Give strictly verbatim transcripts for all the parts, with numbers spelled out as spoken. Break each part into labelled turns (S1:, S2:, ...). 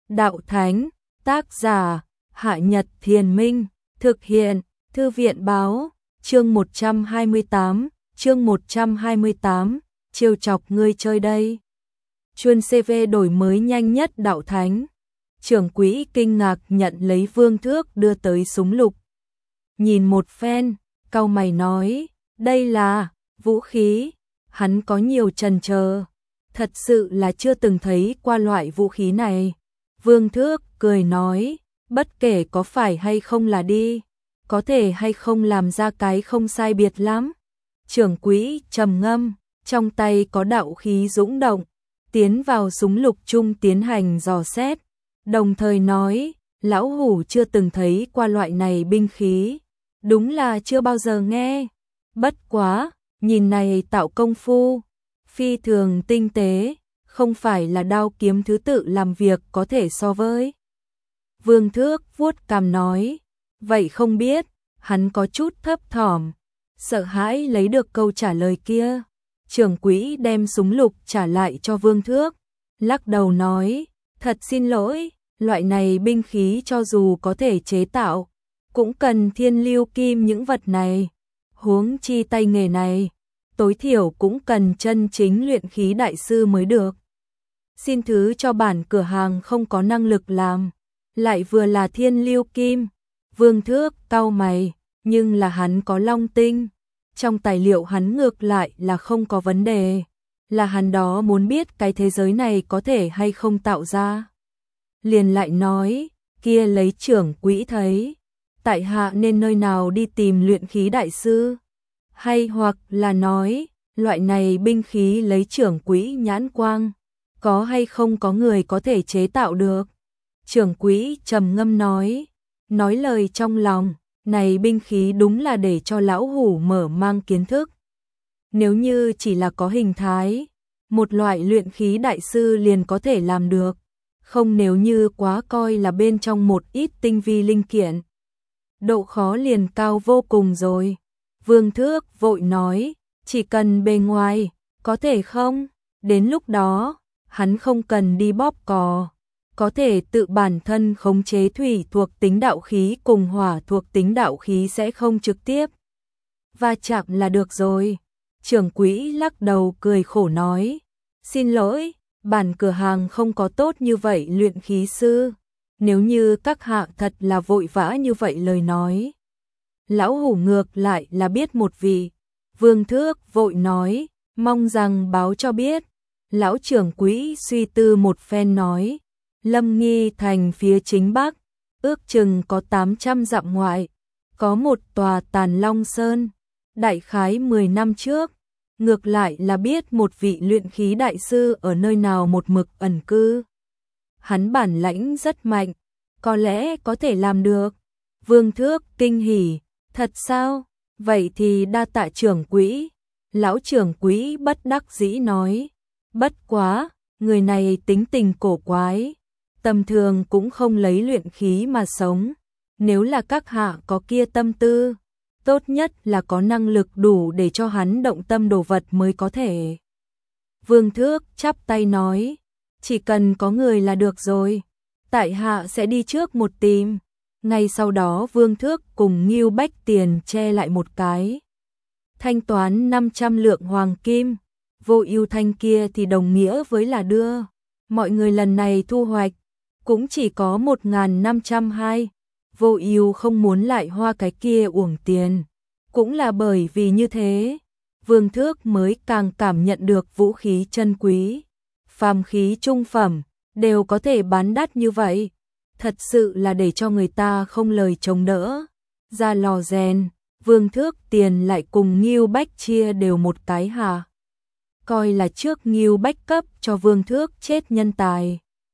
S1: đạo thánh, tác giả, Hạ Nhật Thiền Minh, thực hiện, Thư viện báo, chương một trăm hai mươi tám, chương một trăm hai mươi tám, trêu chọc ngươi chơi đây. Chuyên xê vê đổi mới nhanh nhất đạo thánh. Trưởng quỹ kinh ngạc nhận lấy vương thước đưa tới súng lục. Nhìn một phen, cau mày nói, đây là vũ khí. Hắn có nhiều chần chờ, thật sự là chưa từng thấy qua loại vũ khí này. Vương thước cười nói, bất kể có phải hay không là đi, có thể hay không làm ra cái không sai biệt lắm. Trưởng quỹ trầm ngâm, trong tay có đạo khí dũng động, tiến vào súng lục chung tiến hành dò xét, đồng thời nói, lão hủ chưa từng thấy qua loại này binh khí, đúng là chưa bao giờ nghe. Bất quá, nhìn này tạo công phu, phi thường tinh tế, không phải là đao kiếm thứ tự làm việc có thể so với. Vương thước vuốt cằm nói, vậy không biết, hắn có chút thấp thỏm, sợ hãi lấy được câu trả lời kia. Trưởng quỹ đem súng lục trả lại cho vương thước, lắc đầu nói, thật xin lỗi, loại này binh khí cho dù có thể chế tạo, cũng cần thiên lưu kim những vật này, huống chi tay nghề này, tối thiểu cũng cần chân chính luyện khí đại sư mới được. Xin thứ cho bản cửa hàng không có năng lực làm, lại vừa là thiên lưu kim. Vương thước cau mày, nhưng là hắn có long tinh, trong tài liệu hắn ngược lại là không có vấn đề, là hắn đó muốn biết cái thế giới này có thể hay không tạo ra. Liền lại nói, kia lấy trưởng quỹ thấy, tại hạ nên nơi nào đi tìm luyện khí đại sư, hay hoặc là nói, loại này binh khí lấy trưởng quỹ nhãn quang, có hay không có người có thể chế tạo được. Trưởng quỹ trầm ngâm nói, nói lời trong lòng, này binh khí đúng là để cho lão hủ mở mang kiến thức. Nếu như chỉ là có hình thái, một loại luyện khí đại sư liền có thể làm được, không nếu như quá coi là bên trong một ít tinh vi linh kiện, độ khó liền cao vô cùng rồi. Vương thước vội nói, chỉ cần bề ngoài, có thể không? Đến lúc đó, hắn không cần đi bóp cò, có thể tự bản thân khống chế thủy thuộc tính đạo khí cùng hỏa thuộc tính đạo khí sẽ không trực tiếp va chạm là được rồi. Trưởng quỹ lắc đầu cười khổ nói, xin lỗi, bản cửa hàng không có tốt như vậy luyện khí sư, nếu như các hạ thật là vội vã như vậy lời nói, lão hủ ngược lại là biết một vị. Vương thước vội nói, mong rằng báo cho biết. Lão trưởng quỹ suy tư một phen nói, Lâm Nghi thành phía chính bắc, ước chừng có tám trăm dặm ngoại, có một tòa Tàn Long Sơn, đại khái mười năm trước, ngược lại là biết một vị luyện khí đại sư ở nơi nào một mực ẩn cư. Hắn bản lãnh rất mạnh, có lẽ có thể làm được. Vương thước kinh hỉ, thật sao? Vậy thì đa tạ trưởng quỹ. Lão trưởng quỹ bất đắc dĩ nói, bất quá, người này tính tình cổ quái, tầm thường cũng không lấy luyện khí mà sống, nếu là các hạ có kia tâm tư, tốt nhất là có năng lực đủ để cho hắn động tâm đồ vật mới có thể. Vương thước chắp tay nói, chỉ cần có người là được rồi, tại hạ sẽ đi trước một tìm. Ngay sau đó Vương thước cùng Ngưu Bách tiền che lại một cái, thanh toán năm trăm lượng hoàng kim. Vô ưu thanh kia thì đồng nghĩa với là đưa, mọi người lần này thu hoạch cũng chỉ có một nghìn năm trăm hai. Vô ưu không muốn lại hoa cái kia uổng tiền, cũng là bởi vì như thế, Vương thước mới càng cảm nhận được vũ khí chân quý, phàm khí trung phẩm đều có thể bán đắt như vậy, thật sự là để cho người ta không lời chống đỡ. Ra lò rèn, Vương thước tiền lại cùng Ngưu Bách chia đều một cái hà, coi là trước Ngưu Bách cấp cho Vương thước chết nhân tài.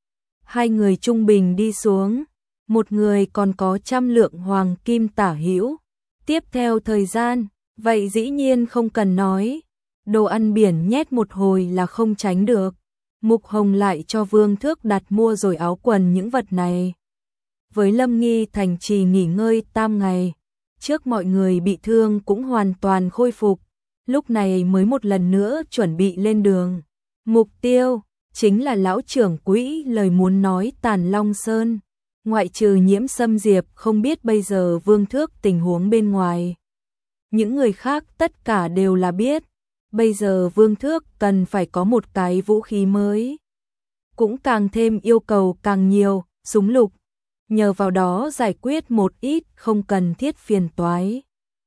S1: Hai người trung bình đi xuống, một người còn có trăm lượng hoàng kim tả hữu. Tiếp theo thời gian, vậy dĩ nhiên không cần nói, đồ ăn biển nhét một hồi là không tránh được. Mục Hồng lại cho Vương thước đặt mua rồi áo quần những vật này. Với Lâm Nghi thành trì nghỉ ngơi tam ngày, trước mọi người bị thương cũng hoàn toàn khôi phục, lúc này mới một lần nữa chuẩn bị lên đường. Mục tiêu, chính là lão trưởng quỹ lời muốn nói Tàn Long Sơn. Ngoại trừ Nhiễm Sâm Diệp không biết bây giờ Vương Thước tình huống bên ngoài. Những người khác tất cả đều là biết. Bây giờ Vương Thước cần phải có một cái vũ khí mới. Cũng càng thêm yêu cầu càng nhiều, súng lục. Nhờ vào đó giải quyết một ít không cần thiết phiền toái.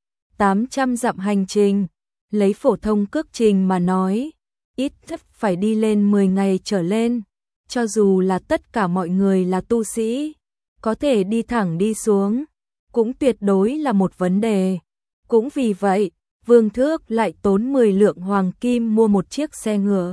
S1: tám trăm dặm hành trình, lấy phổ thông cước trình mà nói, ít nhất phải đi lên mười ngày trở lên. Cho dù là tất cả mọi người là tu sĩ, có thể đi thẳng đi xuống, cũng tuyệt đối là một vấn đề. Cũng vì vậy, Vương Thước lại tốn mười lượng hoàng kim mua một chiếc xe ngựa.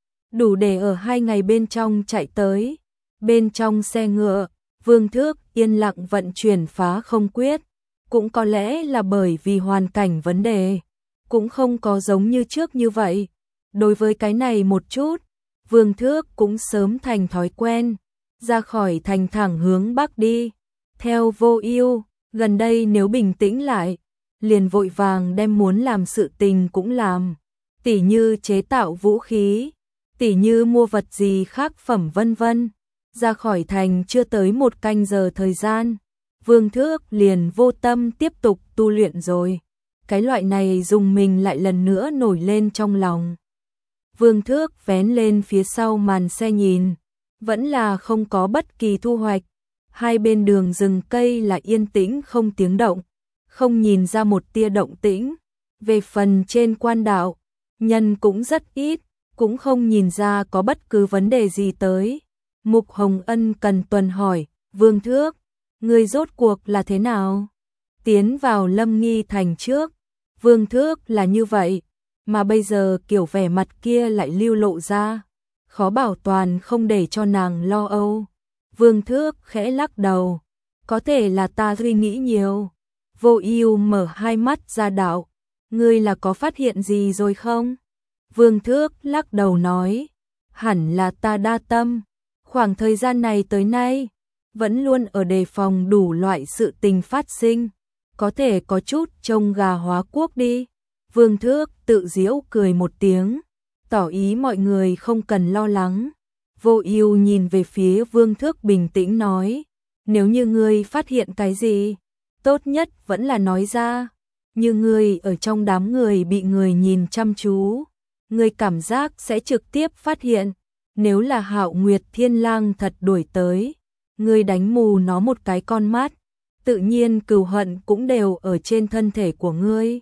S1: Đủ để ở hai ngày bên trong chạy tới. Bên trong xe ngựa, Vương Thước yên lặng vận chuyển phá không quyết. Cũng có lẽ là bởi vì hoàn cảnh vấn đề, cũng không có giống như trước như vậy. Đối với cái này một chút, Vương Thước cũng sớm thành thói quen, ra khỏi thành thẳng hướng bắc đi. Theo Vô Ưu, gần đây nếu bình tĩnh lại, liền vội vàng đem muốn làm sự tình cũng làm, tỉ như chế tạo vũ khí, tỉ như mua vật gì khác phẩm vân vân. Ra khỏi thành chưa tới một canh giờ thời gian, Vương Thước liền vô tâm tiếp tục tu luyện rồi. Cái loại này dùng mình lại lần nữa nổi lên trong lòng. Vương Thước vén lên phía sau màn xe nhìn, vẫn là không có bất kỳ thu hoạch. Hai bên đường rừng cây là yên tĩnh không tiếng động, không nhìn ra một tia động tĩnh. Về phần trên quan đạo, nhân cũng rất ít, cũng không nhìn ra có bất cứ vấn đề gì tới. Mục Hồng Ân cần tuần hỏi, Vương Thước, ngươi rốt cuộc là thế nào? Tiến vào Lâm Nghi thành trước, Vương Thước là như vậy, mà bây giờ kiểu vẻ mặt kia lại lưu lộ ra, khó bảo toàn không để cho nàng lo âu. Vương Thước khẽ lắc đầu, có thể là ta suy nghĩ nhiều. Vô Ưu mở hai mắt ra đạo, ngươi là có phát hiện gì rồi không? Vương Thước lắc đầu nói, hẳn là ta đa tâm, khoảng thời gian này tới nay, vẫn luôn ở đề phòng đủ loại sự tình phát sinh, có thể có chút trông gà hóa quốc đi. Vương Thước tự giễu cười một tiếng, tỏ ý mọi người không cần lo lắng. Vô Ưu nhìn về phía Vương Thước bình tĩnh nói, nếu như ngươi phát hiện cái gì, tốt nhất vẫn là nói ra. Như ngươi ở trong đám người bị người nhìn chăm chú, ngươi cảm giác sẽ trực tiếp phát hiện. Nếu là Hạo Nguyệt Thiên Lang thật đuổi tới, ngươi đánh mù nó một cái con mắt, tự nhiên cừu hận cũng đều ở trên thân thể của ngươi.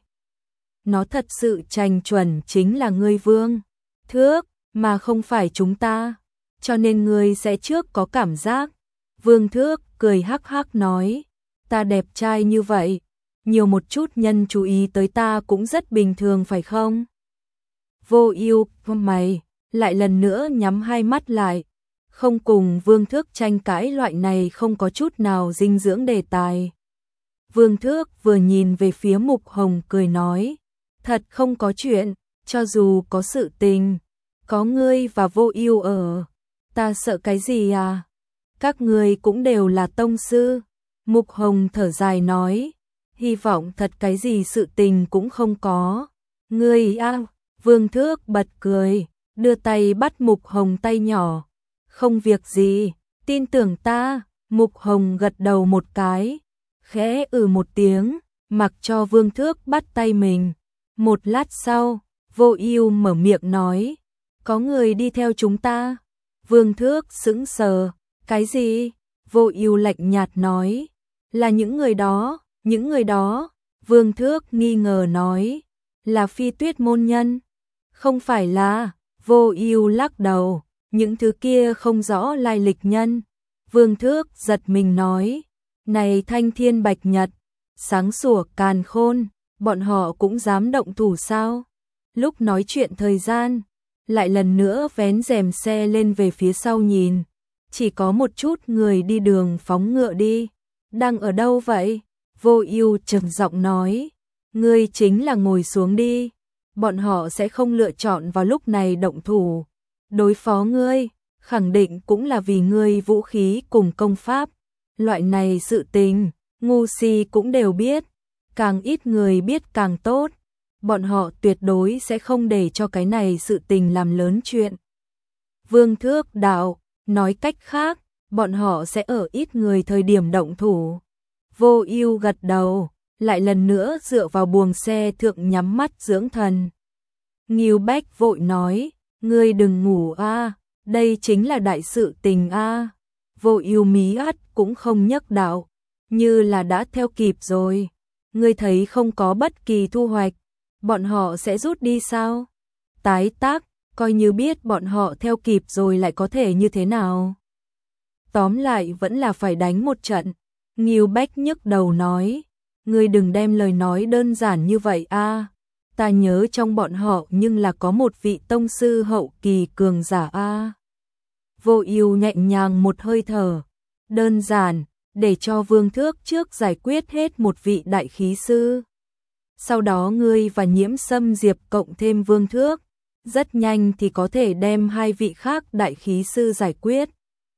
S1: Nó thật sự trành chuẩn chính là ngươi Vương Thước, mà không phải chúng ta, cho nên ngươi sẽ trước có cảm giác. Vương Thước cười hắc hắc nói, ta đẹp trai như vậy, nhiều một chút nhân chú ý tới ta cũng rất bình thường phải không? Vô Ưu, mày lại lần nữa nhắm hai mắt lại, không cùng Vương Thước tranh cãi loại này không có chút nào dinh dưỡng đề tài. Vương Thước vừa nhìn về phía Mục Hồng cười nói, thật không có chuyện, cho dù có sự tình, có ngươi và Vô Ưu ở, ta sợ cái gì à? Các ngươi cũng đều là tông sư. Mục Hồng thở dài nói, hy vọng thật cái gì sự tình cũng không có. Ngươi a, à, Vương Thước bật cười, đưa tay bắt Mục Hồng tay nhỏ. Không việc gì, tin tưởng ta. Mục Hồng gật đầu một cái, khẽ ừ một tiếng, mặc cho Vương Thước bắt tay mình. Một lát sau, Vô Ưu mở miệng nói, có người đi theo chúng ta. Vương Thước sững sờ, cái gì? Vô Ưu lạnh nhạt nói, là những người đó, những người đó. Vương Thước nghi ngờ nói, là Phi Tuyết môn nhân? Không phải là. Vô Ưu lắc đầu, những thứ kia không rõ lai lịch nhân. Vương Thước giật mình nói, này Thanh Thiên Bạch Nhật, sáng sủa càn khôn, bọn họ cũng dám động thủ sao? Lúc nói chuyện thời gian, lại lần nữa vén rèm xe lên về phía sau nhìn, chỉ có một chút người đi đường phóng ngựa đi. Đang ở đâu vậy? Vô Ưu trầm giọng nói, ngươi chính là ngồi xuống đi, bọn họ sẽ không lựa chọn vào lúc này động thủ. Đối phó ngươi, khẳng định cũng là vì ngươi vũ khí cùng công pháp. Loại này sự tình, ngu si cũng đều biết, càng ít người biết càng tốt. Bọn họ tuyệt đối sẽ không để cho cái này sự tình làm lớn chuyện. Vương Thước đạo, nói cách khác, bọn họ sẽ ở ít người thời điểm động thủ. Vô Ưu gật đầu, lại lần nữa dựa vào buồng xe thượng nhắm mắt dưỡng thần. Ngưu Bách vội nói, ngươi đừng ngủ a, đây chính là đại sự tình a. Vô Ưu mí ắt cũng không nhấc đạo, như là đã theo kịp rồi. Ngươi thấy không có bất kỳ thu hoạch, bọn họ sẽ rút đi sao? Tái tác, coi như biết bọn họ theo kịp rồi lại có thể như thế nào? Tóm lại vẫn là phải đánh một trận. Ngưu Bách nhức đầu nói, ngươi đừng đem lời nói đơn giản như vậy a. Ta nhớ trong bọn họ nhưng là có một vị tông sư hậu kỳ cường giả a. Vô Ưu nhẹ nhàng một hơi thở, đơn giản, để cho Vương Thước trước giải quyết hết một vị đại khí sư. Sau đó ngươi và Nhiễm Sâm Diệp cộng thêm Vương Thước, rất nhanh thì có thể đem hai vị khác đại khí sư giải quyết.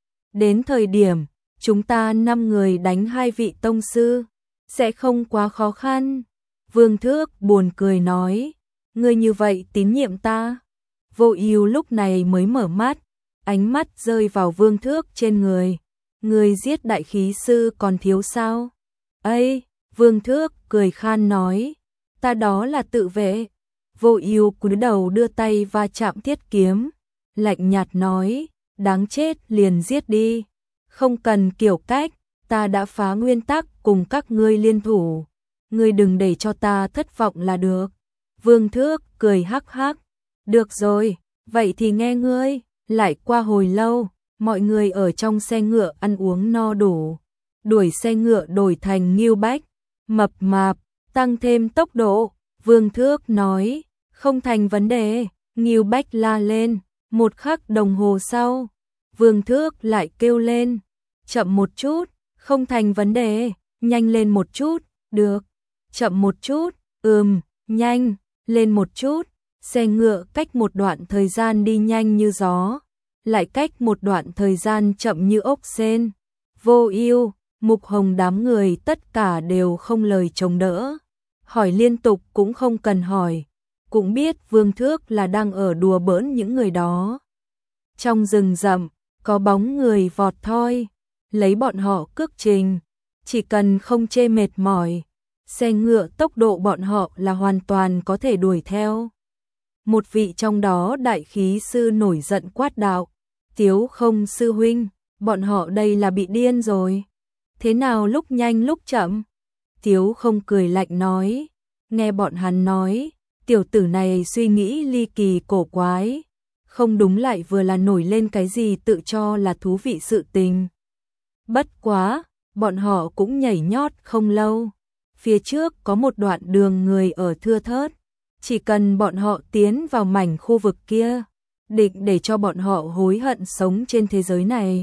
S1: Đến thời điểm, chúng ta năm người đánh hai vị tông sư, sẽ không quá khó khăn. Vương Thước buồn cười nói, ngươi như vậy tín nhiệm ta. Vô Ưu lúc này mới mở mắt, ánh mắt rơi vào Vương Thước trên người. Ngươi giết đại khí sư còn thiếu sao? Ây, Vương Thước cười khan nói, ta đó là tự vệ. Vô Ưu cúi đầu đưa tay va chạm thiết kiếm, lạnh nhạt nói, đáng chết liền giết đi, không cần kiểu cách, ta đã phá nguyên tắc cùng các ngươi liên thủ, ngươi đừng để cho ta thất vọng là được. Vương Thước cười hắc hắc, được rồi, vậy thì nghe ngươi. Lại qua hồi lâu, mọi người ở trong xe ngựa ăn uống no đủ, đuổi xe ngựa đổi thành Ngưu Bách, mập mạp, tăng thêm tốc độ. Vương Thước nói, không thành vấn đề. Ngưu Bách la lên, một khắc đồng hồ sau, Vương Thước lại kêu lên, chậm một chút, không thành vấn đề, nhanh lên một chút, được, chậm một chút, ừm, nhanh, lên một chút. Xe ngựa cách một đoạn thời gian đi nhanh như gió, lại cách một đoạn thời gian chậm như ốc sên. Vô Ưu, Mục Hồng đám người tất cả đều không lời chống đỡ, hỏi liên tục cũng không cần hỏi, cũng biết Vương Thước là đang ở đùa bỡn những người đó. Trong rừng rậm, có bóng người vọt thoi, lấy bọn họ cước trình, chỉ cần không chê mệt mỏi, xe ngựa tốc độ bọn họ là hoàn toàn có thể đuổi theo. Một vị trong đó đại khí sư nổi giận quát đạo, Tiếu Không sư huynh, bọn họ đây là bị điên rồi. Thế nào lúc nhanh lúc chậm? Tiếu Không cười lạnh nói, nghe bọn hắn nói, tiểu tử này suy nghĩ ly kỳ cổ quái, không đúng lại vừa là nổi lên cái gì tự cho là thú vị sự tình. Bất quá, bọn họ cũng nhảy nhót không lâu, phía trước có một đoạn đường người ở thưa thớt, chỉ cần bọn họ tiến vào mảnh khu vực kia, định để cho bọn họ hối hận sống trên thế giới này.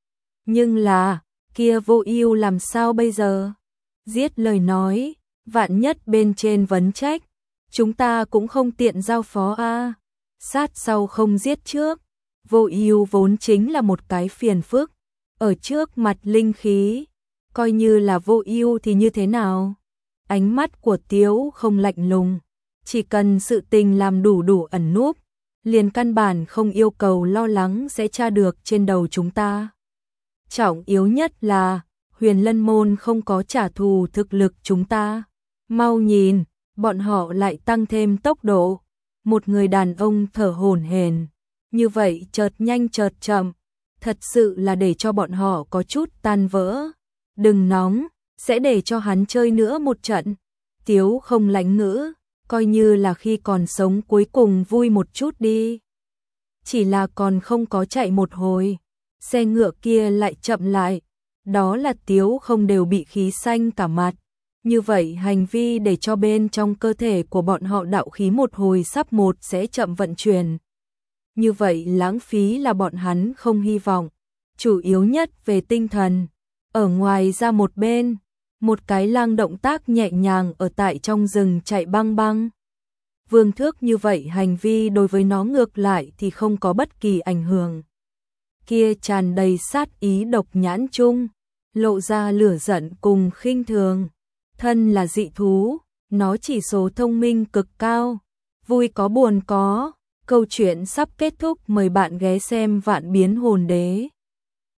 S1: Nhưng là, kia Vô Ưu làm sao bây giờ? Giết lời nói, vạn nhất bên trên vấn trách, chúng ta cũng không tiện giao phó a. Sát sau không giết trước, Vô Ưu vốn chính là một cái phiền phức, ở trước mặt linh khí, coi như là Vô Ưu thì như thế nào? Ánh mắt của Tiếu Không lạnh lùng, chỉ cần sự tình làm đủ đủ ẩn núp, liền căn bản không yêu cầu lo lắng sẽ tra được trên đầu chúng ta. Trọng yếu nhất là, Huyền Lân Môn không có trả thù thực lực chúng ta. Mau nhìn, bọn họ lại tăng thêm tốc độ. Một người đàn ông thở hổn hển, như vậy chợt nhanh chợt chậm, thật sự là để cho bọn họ có chút tan vỡ. Đừng nóng, sẽ để cho hắn chơi nữa một trận. Tiếu Không lãnh ngữ, coi như là khi còn sống cuối cùng vui một chút đi. Chỉ là còn không có chạy một hồi, xe ngựa kia lại chậm lại, đó là Tiếu Không đều bị khí xanh cả mặt. Như vậy hành vi để cho bên trong cơ thể của bọn họ đạo khí một hồi sắp một sẽ chậm vận chuyển. Như vậy lãng phí là bọn hắn không hy vọng. Chủ yếu nhất về tinh thần, ở ngoài ra một bên, một cái lang động tác nhẹ nhàng ở tại trong rừng chạy băng băng. Vương Thước như vậy hành vi đối với nó ngược lại thì không có bất kỳ ảnh hưởng. Kia tràn đầy sát ý độc nhãn chung, lộ ra lửa giận cùng khinh thường. Thân là dị thú, nó chỉ số thông minh cực cao, vui có buồn có, Câu chuyện sắp kết thúc, mời bạn ghé xem Vạn Biến Hồn Đế.